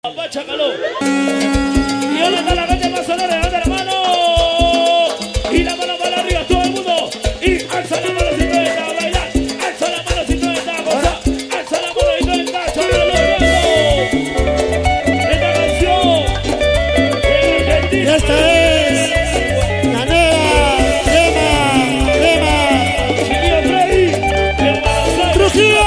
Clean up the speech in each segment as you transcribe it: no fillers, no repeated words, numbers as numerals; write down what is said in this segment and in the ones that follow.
Chácalo. Y ahora está la gente más sonora, levanta la mano. Y la mano para arriba, todo el mundo. Y alza la mano si tú estás a bailar. Alza la mano si tú estás a gozar. Alza la mano si tú estás, chácalo. Esta canción es argentina. Esta es la nueva tema. Chiquillo Freddy. Trujillo.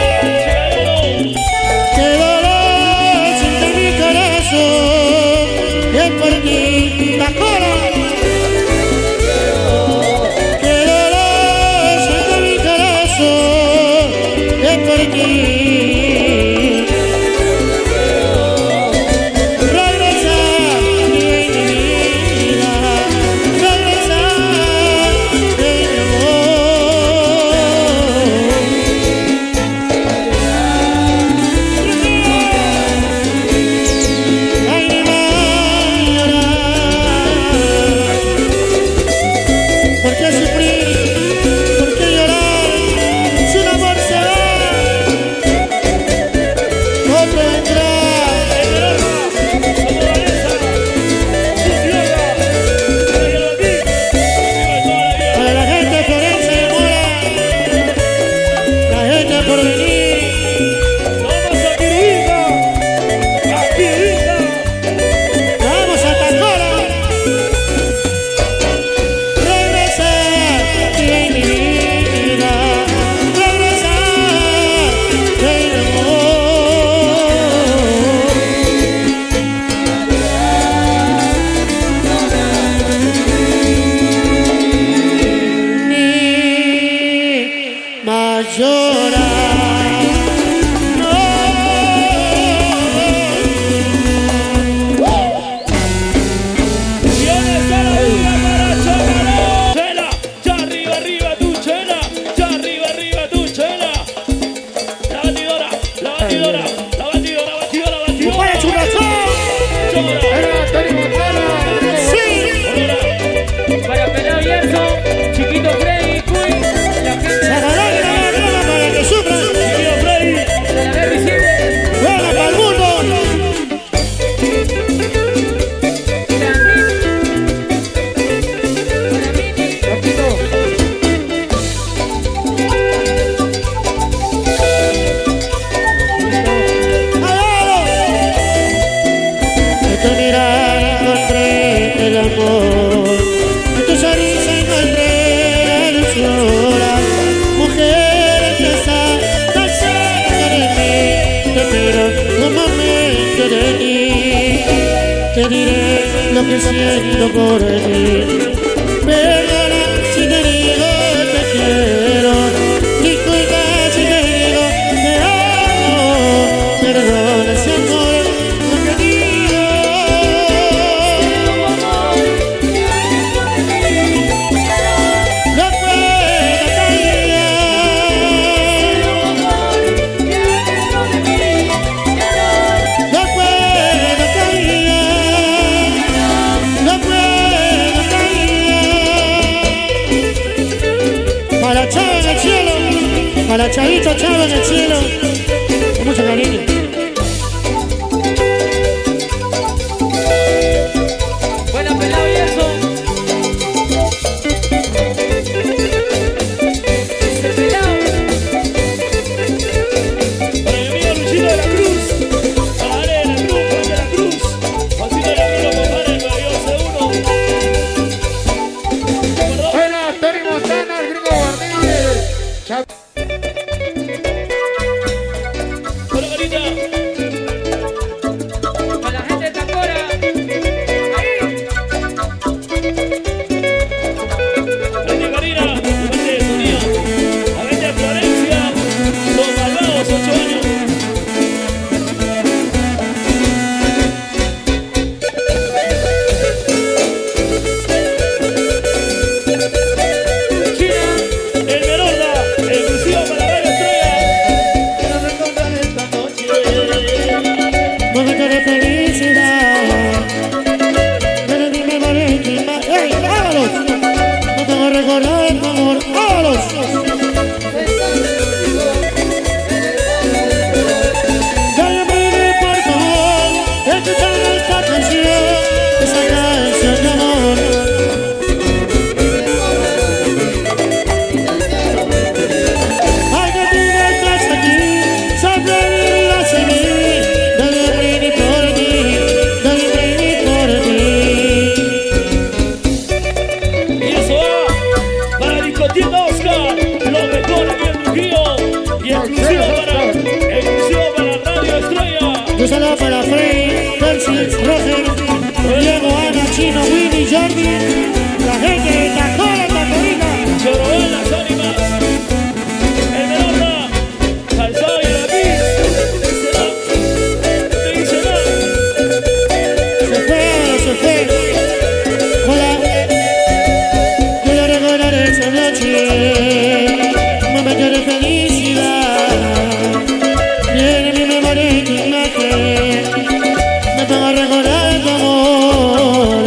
Te diré lo que siento por ti. Perdona si te digo te quiero. Disculpa si te digo te amo. Perdona si amor lo que digo. No puedo callar. No puedo callar. Para Chavo en el cielo, para Chavito Chavo en el cielo, con mucho cariño. Buena pelado y eso. Ese pelado. Para mi amigo Luchito de la Cruz. Para Ale de la Cruz, Juan de la Cruz. Juancito de la Cruz, compadre, para yo seguro. Buena, Tony Montana, el gringo Guardini. Frey, Percy, Roger, Diego, Ana, Chino, Willy, Jordi, la gente de Tacola, Tacorita. Lloró en las ánimas. El Menota, calzado y el aquí. Dísela. Se fue. Hola. Quiero recordar esa noche, momento de felicidad. Viene mi memoria y tu imagen, me pongo a recordar tu amor.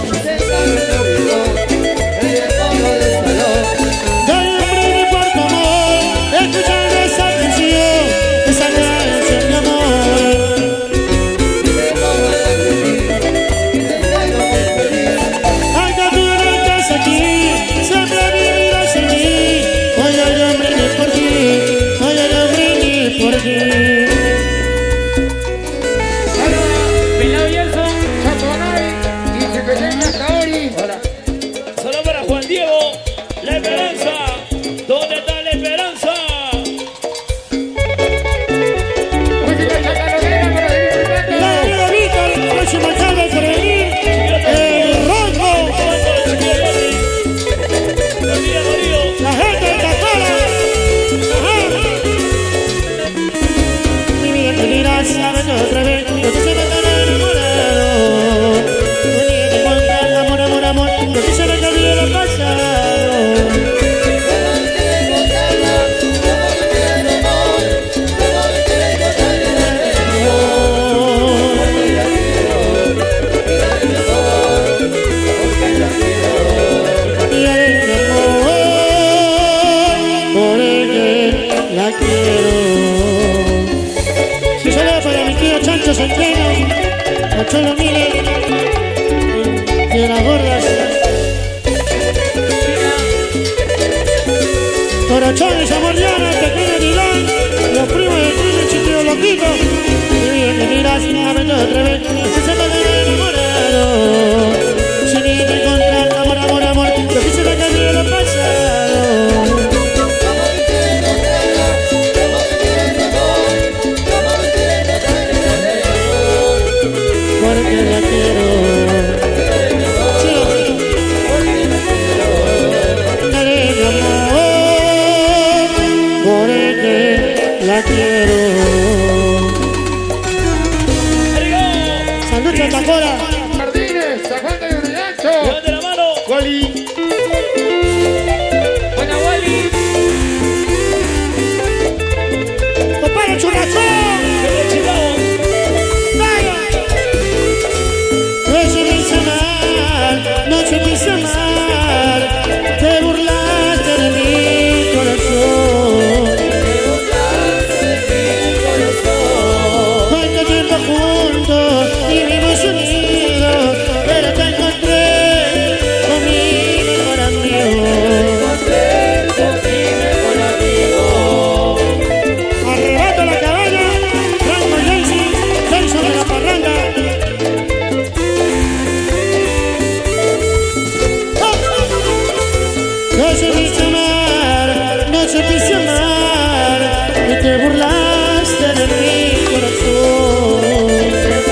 Dale un brindis por tu amor, escuchando esa canción, esa canción de amor. Acá tú no estás aquí, siempre vivirás en mí. Hoy yo brindis por ti, hoy yo brindis por ti. Pelao Gerson, y se presenta Kaori. Hola. Solo para Juan Diego, La Esperanza. ¿Dónde está La Esperanza? Música chacarronera para seguir disfrutando. La Glorita, el próximo alcalde por venir, el Ronco, la gente de Tacola. Mi vida te dirás, sabes otra vez, lo que se me está enamorado. Venir de encontrar amor, amor, amor, lo que se me está olvidando lo pasado. Y el amor, porque la quiero. Si solo para mi tío Chancho Centeno, a Cholo Miller y a las gordas, Torochones, Amordiana, Pequeño Milán, los primos de Chile, Chiquillo Loquito. Y bien que miras, nuevamente otra vez, que se me quedó enamorado. Sin ir a encontrar amor, amor, amor, lo que se me quedó lo pasado. Porque la quiero. Dale mi amor, porque la quiero. Saludos a Tacora. Jardines, San Juan de Uriancho. Levante la mano. Wally. Buena Wally. Compadre Churrascón. No se me hizo mal, te burlaste de mi corazón. Cuánto tiempo juntos vivimos unidos, pero te encontré con mi mejor amigo. Arrebato la cabaña, Franco Jaycee, Celso de la Parranda. No se me hizo amar, no se me hizo amar, y te burlaste de mi corazón.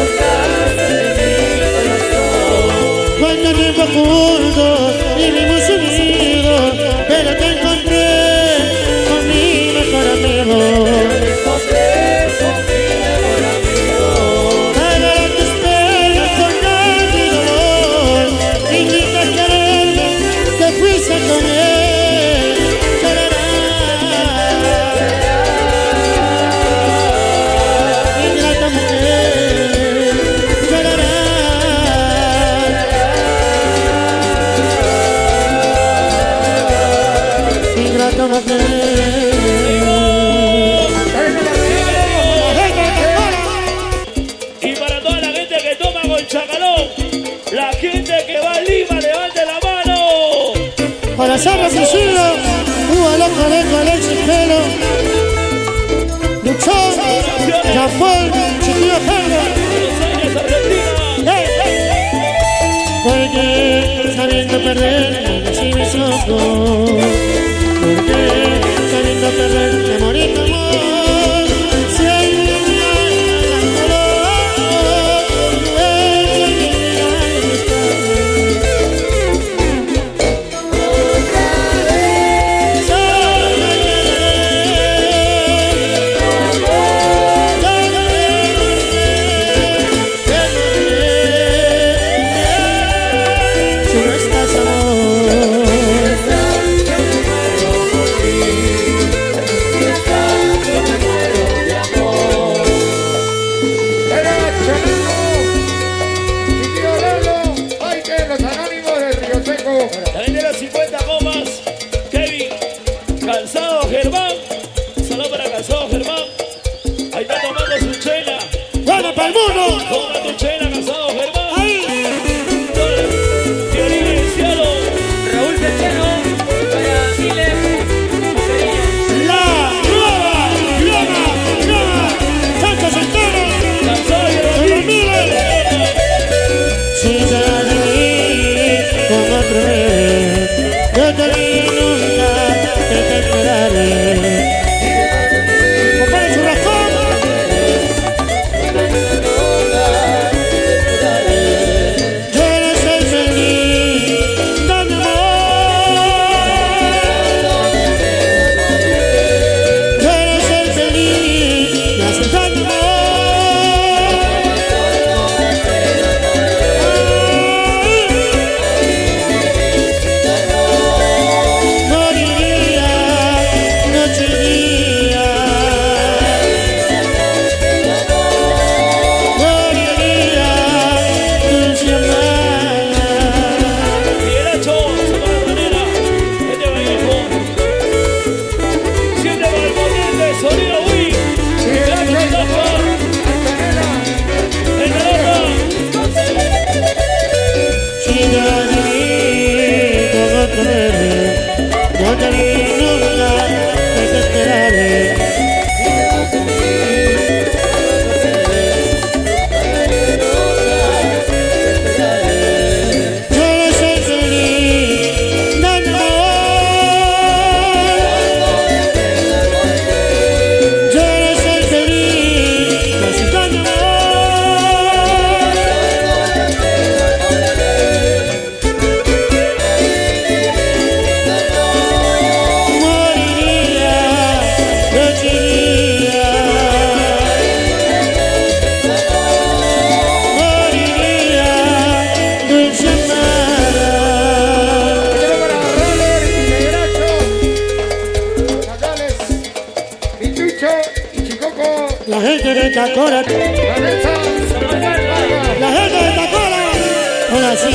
Cuánto tiempo juntos vivimos unidos, pero te encontré con mi mejor amigo. Ahora tus penas con mi dolor, invita a quererme, te fuiste con él, llorará. Ingrata mujer, llorará. Ingrata mujer. Y para toda la gente que toma con Chacalón, la gente que va a Lima, levante la mano. Para Sarra Fusillo, Hugo Loco Leco, Alexis Pelo, Luchón, Jean-Paul, Chiquillo Pedro. Buenos Aires, Argentina. Porque sabiendo perder, me nací mis ojos. Porque sabiendo perder, me morí tu amor. Si hay un día en el dolor, turno. Toma tu chela, casado, Germán. Ahí. Violín iniciado. Raúl Centeno, para Miles, La nueva llama. Santo Centeno. Casado y Con los Rodríguez. miles. Si te vas de mí con otro bebé, yo te vi nunca que te esperaré. Compare su razón. Yo no soy feliz, dame amor. Yo no soy feliz, me haces daño amor. Moriría noche y día. Moriría dulce amada. Miguelacho, se va de manera. Este va viejo. Siete va el potente, sonido Wii. Miguelacho, Chapa. En la nota. Si te vas de mí con otro bebé, yo te vi nunca que te esperaré. Yo no soy feliz, dame amor. Yo no soy feliz, me haces daño amor. Moriría noche y día. Moriría dulce amada. para Roller y Miguelacho, Natales, Pitucho y Chicoco, La gente de Tacora, Vanessa, la gente de Tacora, ahora sí.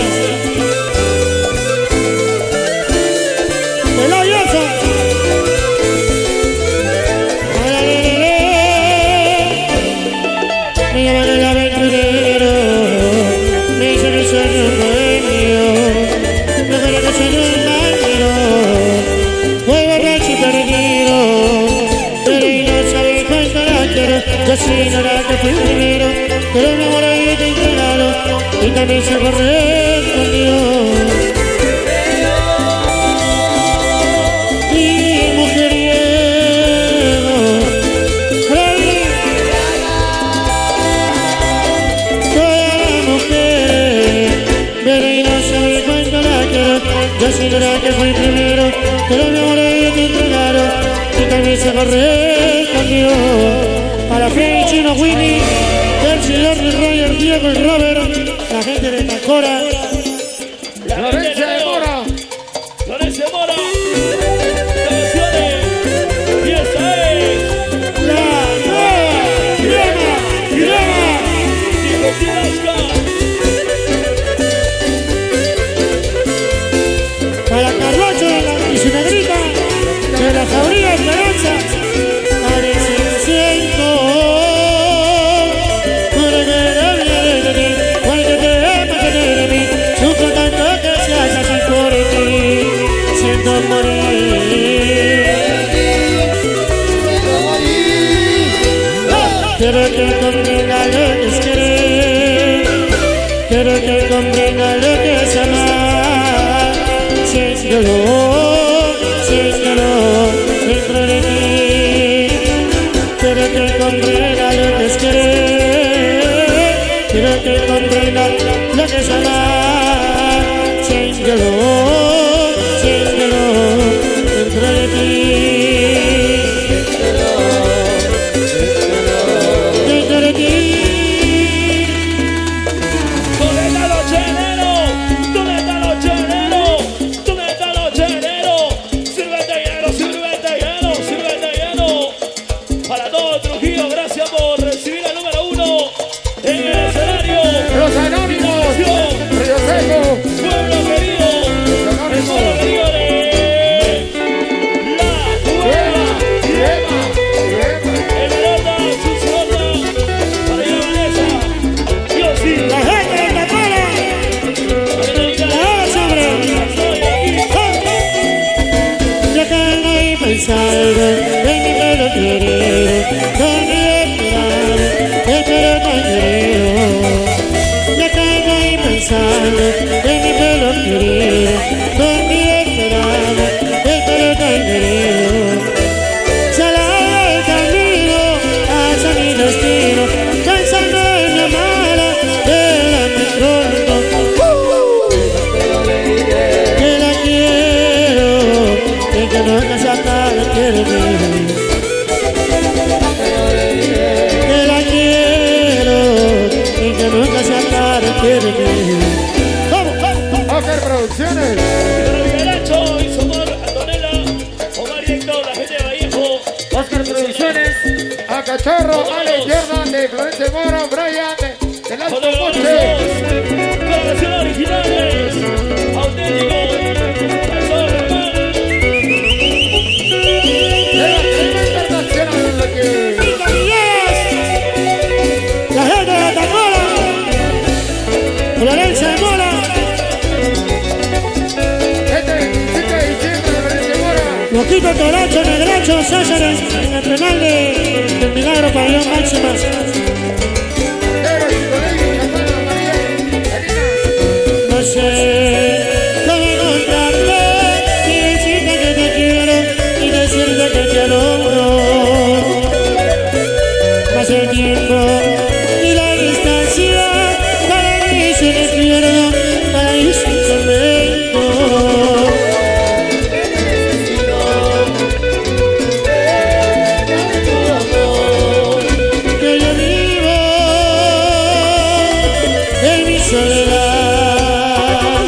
El avioso. Ahora me llaman el aventurero, me dicen que soy un bohemio, no creo que soy un banquero, voy borracho y perdido, pero y no sabe cuánto la quiero, yo soy ignorante, fui primero, pero me enamoré y te entregaron, y también se correspondió. Y mujeriego, Freddy, toda la mujer, pero y no sabe cuánto la quiero, yo soy ignorante, fui primero, pero me enamoré y te entregaron, y también se correspondió. Para Freddy, Chino, Winnie, Percy, Jordi, Roger, Diego y Robert, la gente de Tacora, La gente Florencia de de Mora, Florencia Mora. Canciones. Y esta es. la nueva llama. Diego Tinasca. Para Carlocho y su negrita de la Jauría Esperanza, parece un ciento, puro que debe de mí, porque te ama que de mí, sufro tanto que seas así por ti, siento morir. Quiero que comprenda lo que es querer, quiero que comprenda lo que es amar, siéntelo dentro de ti. Quiero que comprenda lo que es querer, quiero que comprenda lo que es amar, siéntelo dentro de ti. Dentro de ti. ¿Dónde están los cheleros? ¿Dónde están los cheleros? ¿Dónde están los cheleros? Sírvete lleno, sírvete lleno, sírvete lleno. Para todo Trujillo, gracias por recibir al número 1 en el escenario. Los Anónimos, Río Zorro, a la izquierda de Florencia Mora, Brian, de las Con los Coche. colaboraciones originales, auténticos, el Zorro, hermano. Internacional aquí. La gente de Tacora, Florencia de Mora, Loquito Toracho, Negracho, Césares, en el penal del Milagro Pabellón Máxima. No sé cómo encontrarme y decirte que te quiero y decirte que te adoro. Pasa el tiempo y la distancia para mí es un infierno, para mí es un tormento. Que yo vivo en mi soledad.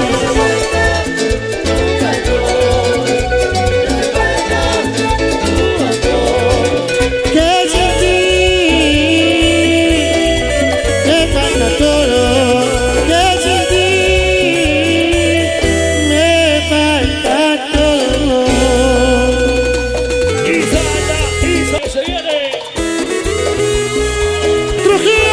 Que sin ti me falta todo, que sin ti me falta todo. Y salta, se viene. ¡Trujillo!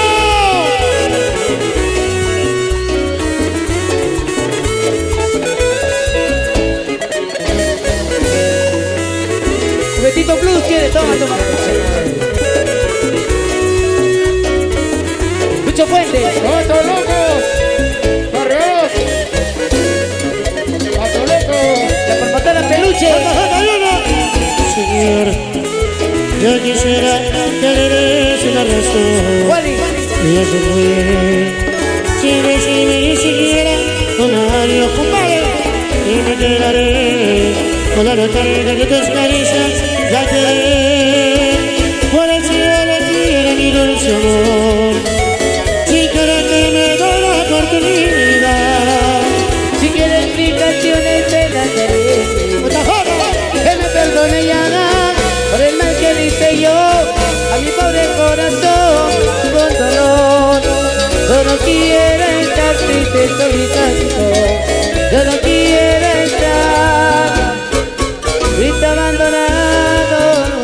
Betito Plus quiere, toma. Lucho Fuentes. ¡Pato Locos! ¡Barrios! ¡Pato Locos! La Perpatana Peluche. Señor, yo quisiera que le des una razón. Wally. Y ella se fue sin decirme ni siquiera un adiós, compadre. Y me quedaré con la nostalgia de tus caricias, ya que por el cielo tiene mi dulce amor. Si quieres que me dé la oportunidad, Si quiere explicaciones te las daré. Que me perdone y haga por el mal que hice yo a mi pobre corazón con dolor. Yo no quiero estar triste, solitario. Yo no quiero estar triste, abandonado.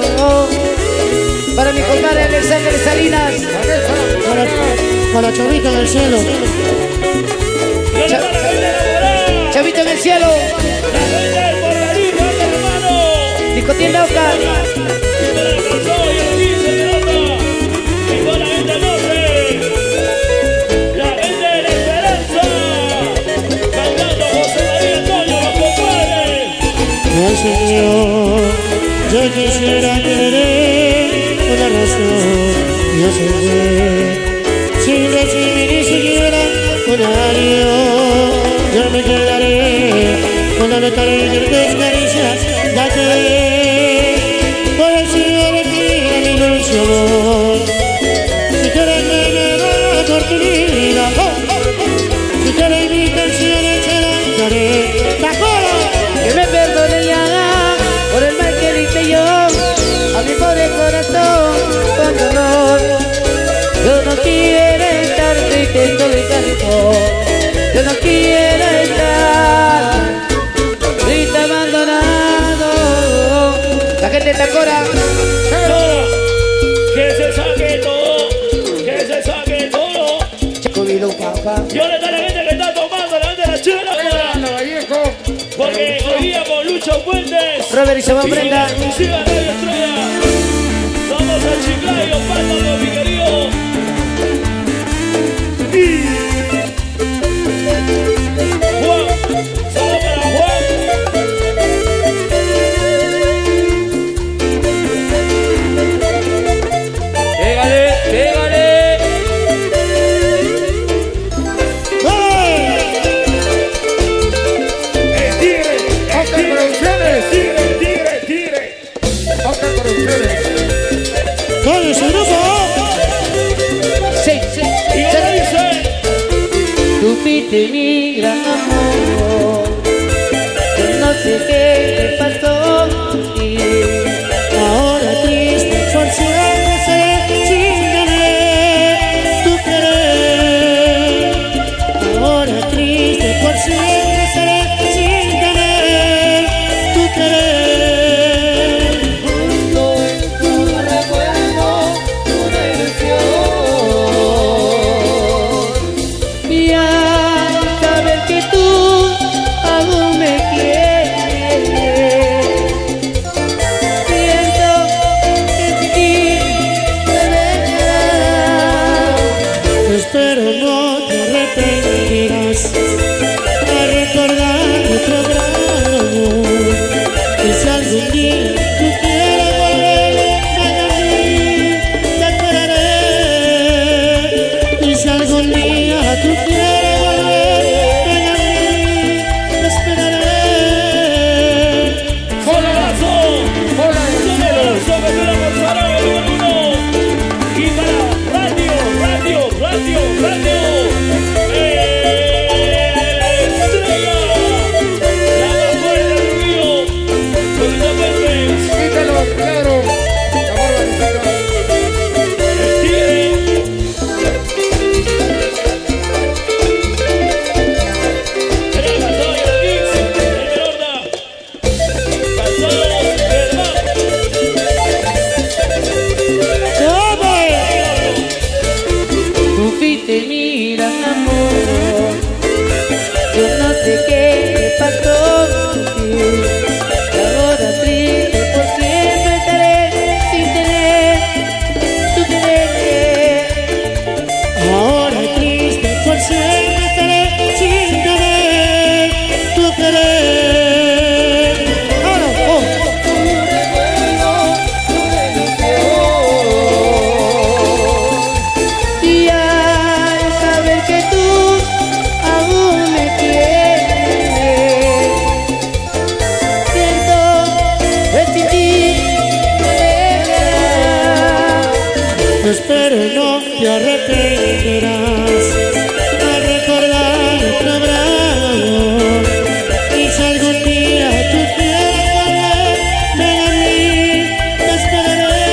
Para mi compadre Alexander Salinas. para Chavito en el cielo. ¿Dónde está la gente enamorada? Chavito en el cielo. La gente del Porvenir, hermano. Discotienda Oscar. Y con el calzón y el 15 de nota. Y con la gente del norte. La gente de la Esperanza. Cantando José María Antonio, los compadres. Ay, Señor, yo quisiera tener una razón. Yo sé sin decirme ni siquiera un adiós. Yo me quedaré con la nostalgia de tus caricias, ya que por el cielo tira mi dulce amor. Si quieres que me dé la oportunidad, si quieres mi canción se la daré. ¡Tacora! Que me perdone y haga por el mal que hice yo a mi pobre corazón con dolor. Yo no quiero estar triste, solitario. Yo no quiero estar triste, abandonado. La gente de Tacora. Ahora, que se saque todo. Que se saque todo. Chacobilo, papá. Y ahora está la gente que está tomando, la gente de la chela. Vallejo. Porque hoy día con Lucho Fuentes. Robert y Sebán Y Brenda. con exclusiva Radio Estrella. Vamos a Chiclayo, pásalo, mi querido. Y Juan, saludo para Juan. Pégale, pégale. El tigre, Oscar Producciones. tigre. Oscar Producciones. ¡Todo ese grupo! Sí. Y ahora dice. Tú fuiste mi gran amor. Yo no sé qué te pasó. Ahora triste, forzándose, arrepentirás a recordar nuestro gran amor. Y si algún día tú quieres volver, ven a mí, te esperaré. Y si algún día tú quieres volver, ven a mí, te esperaré. ¡Solazo! ¡Solazo! ¡Ventura Gonzalo, número 1! Y para Radio. Estrella. La más fuerte del río. Solita Pérez. Quítalo, claro. La barba de Sara. El Tigre. El Calzado y el Mix. El Melorda. Calzado del Mar. Tú fuiste mi gran amor. Yo no sé qué me pasó contigo. Y ahora triste por siempre estaré sin tener tu querer. Ahora triste por siempre estaré sin tener tu querer. Ahora, oh. Y al saber que tú aún me quieres, siento que sin ti me dejarás. No esperes, no te arrepentirás a recordar nuestro gran amor. Y si algún día tú quieres volver, ven a mí, te esperaré.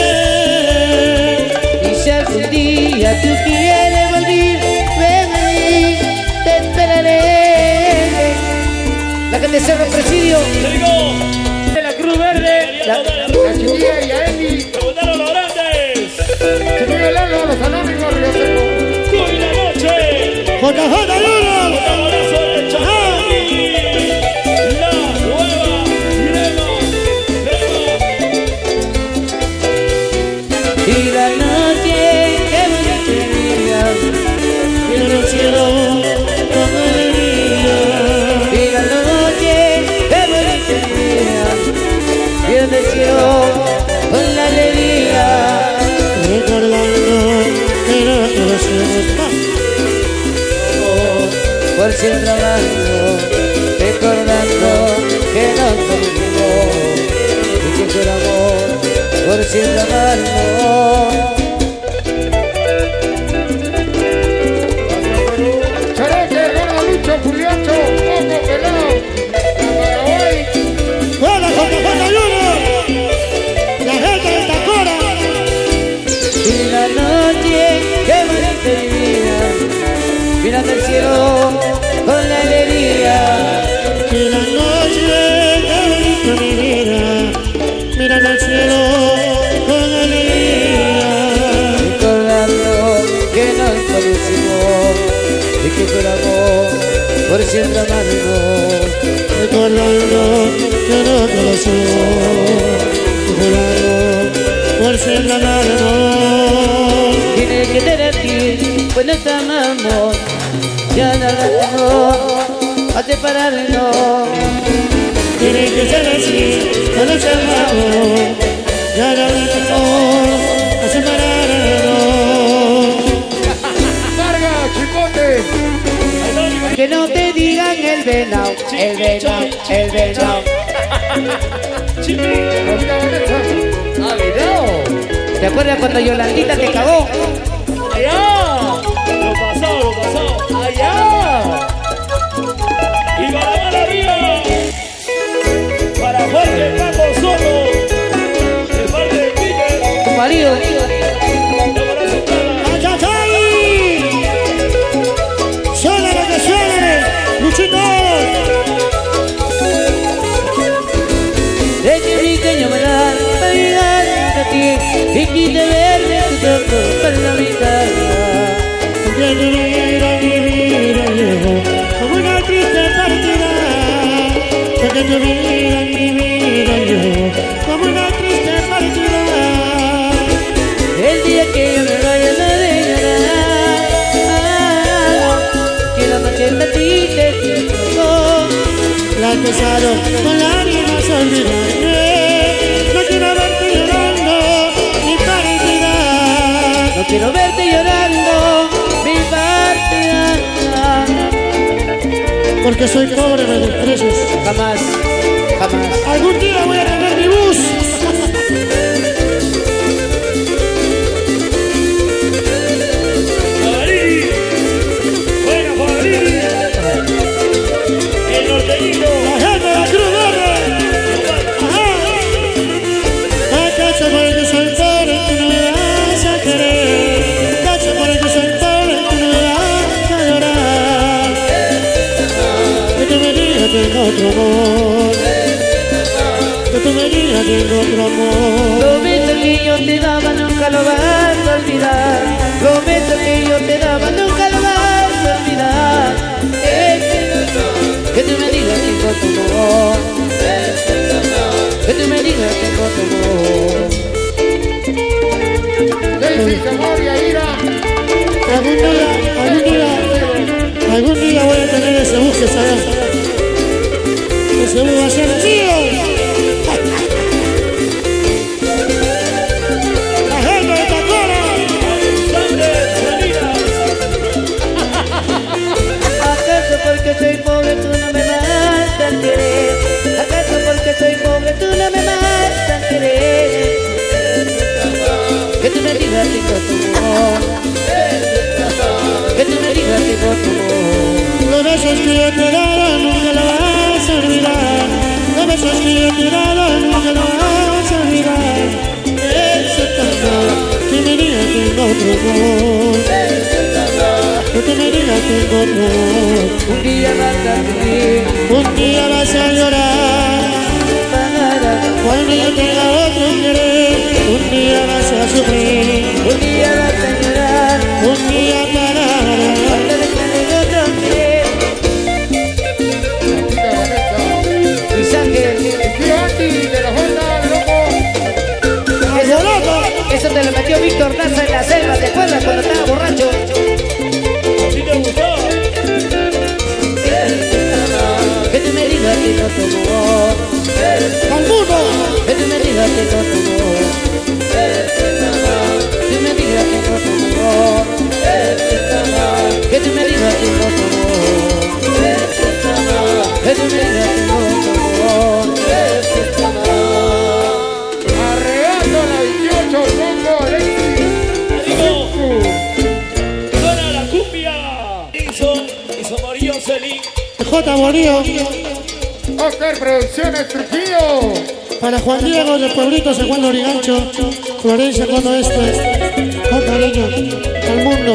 Y si algún día tú quieres volver, ven a mí, te esperaré. La que te cerra el presidio Te digo, de la Cruz Verde. La chiquilla y a Eli. preguntaron los grandes. Chiquilla Lalo, los anónimos, Río Seco. Hoy la noche. JJ Luna. Abrazo de Chacón. La nueva Lema. Y la noche que me tenía, Mira el cielo con alegría. y la noche que me tenía, y el cielo con la alegría. Recordando que no conocemos más. Por siempre amando, recordando que nos conocimos y que fue amor, por siempre amando. Charote, Gordo Lucho, Juliacho, Poco Pelado. Paraguay. ¡Hola, JJ Luna! La gente de Tacora. Y la noche que bonita mi vida, mirando el cielo con la alegría. Y la noche que bonita mi vida, mirando al cielo con alegría. Recordando que nos conocimos y que fue amor, por siempre amarnos. Recordando que no conocemos, jurando por siempre amarnos. Tiene que ser así, pues nos amamos, ya nada tenemos a separarnos. Tiene que ser así, cuando nos amamos, ya no vamos a separarnos. Carga, Chicote. Que no te digan el venado, el venado, el venado. Rosita Vanessa. Ah, venado. ¿Te acuerdas cuando Yolandita te cagó? Allá. Lo pasó. ¡Allá! Y para Mala Ría. Para Jorge Paco Soto. De parte de Tigre. Tu marido. De Abrazo Plana. ¡Achachai! ¡Suena lo que suene! ¡Luchitos! Desde mi pequeño me da para llegar a ti y quise verme tus ojos para la mitad. Porque tu vida llegó como una triste partida. Porque tu vida llegó como una triste partida. El día que yo me vaya no de llorar, pasado, con lágrimas olvidarme. No quiero verte llorando, mi partida. No quiero verte llorando, mi partida. Porque soy pobre, me desprecies. Jamás, jamás. Algún día voy a tener mi bus. Jabalí. Buena, Jabalí. El norteñito. La gente de la Cruz Verde. Ajá. ¿Acaso porque soy pobre tú no me vas a querer? ¿Acaso porque soy pobre tú no me vas a llorar? Que tú me digas tengo otro amor. Que tú me digas tengo otro amor. Lo besos que yo te daba nunca lo vas a olvidar. Lo besos que yo te daba nunca lo vas a olvidar. Que tú me digas tengo tu amor. Que tú me digas tengo tu amor. Daisy, Zamoria, Ira. Algún día voy a tener ese bus que está allá. Ese bus va a ser mío. La gente de Tacora. ¿Acaso porque soy pobre tú no me vas a querer? ¿Acaso porque soy pobre tú no me vas a querer? Que tú me digas tengo tu amor. Que tú me digas tengo tu amor. Los besos que yo te he dado nunca lo vas a olvidar. Los besos que yo te he dado nunca lo vas a olvidar. Ese amor, que me digas tengo otro amor. Que tú me digas tengo otro amor. Un día vas a sufrir, Un día vas a llorar. Cuando yo tenga otro querer. Un día vas a sufrir. un día vas a llorar. Un día pararás. Cuando dejes otro querer. Tita Vanessa. Luis Ángel, El tío Andy de la Honda, loco. eso te lo metió Víctor Daza en la selva, ¿te acuerdas cuando estaba borracho? ¿Sí te gustó? Que tú me digas que no te amor. ¡Al mundo! Que tú me digas que no te amor. Que tú me digas que no te amor. Que tú me digas que no te amor. Que tú me digas que no te amor. Arreando la 28, Congo, Alexis. Suena la cumbia. Hizo Morillo Celín. J. Borío, Oscar Producciones Trujillo. para Juan Diego de Pueblito, San Juan de Origancho, Florencia, Cono Este, con cariño, al mundo.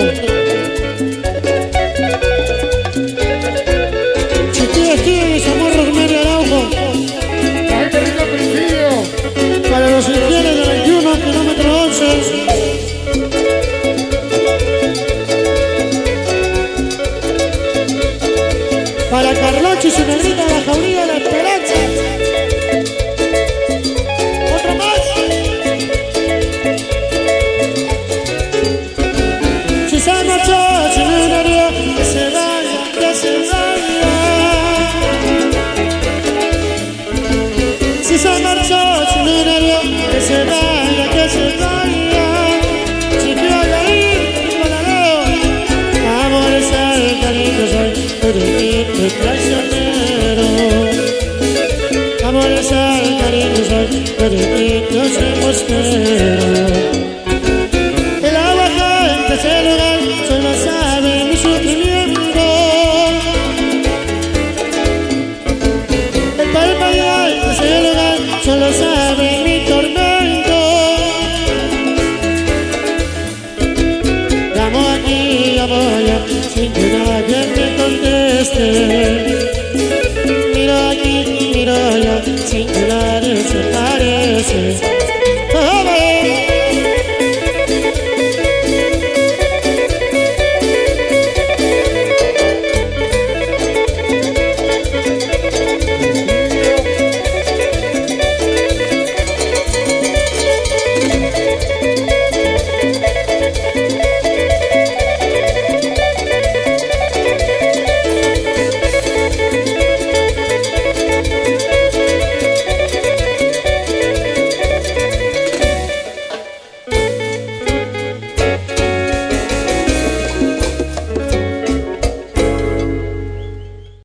Chiquillos, y Zamorro, Medio Araujo, La gente rico Trujillo. para los infieles de 21, kilómetro 11. Para Carlochi, su negrita de la Jauría, La Esperanza. Otro más. Si se marchó, si me daría, que se vaya, que se vaya. Si se marchó, si me daría, que se vaya, que se vaya. Si quiero ir, no la veo. Amores al cariño soy. De traicionero, amores al cariño soy, yo soy embustero.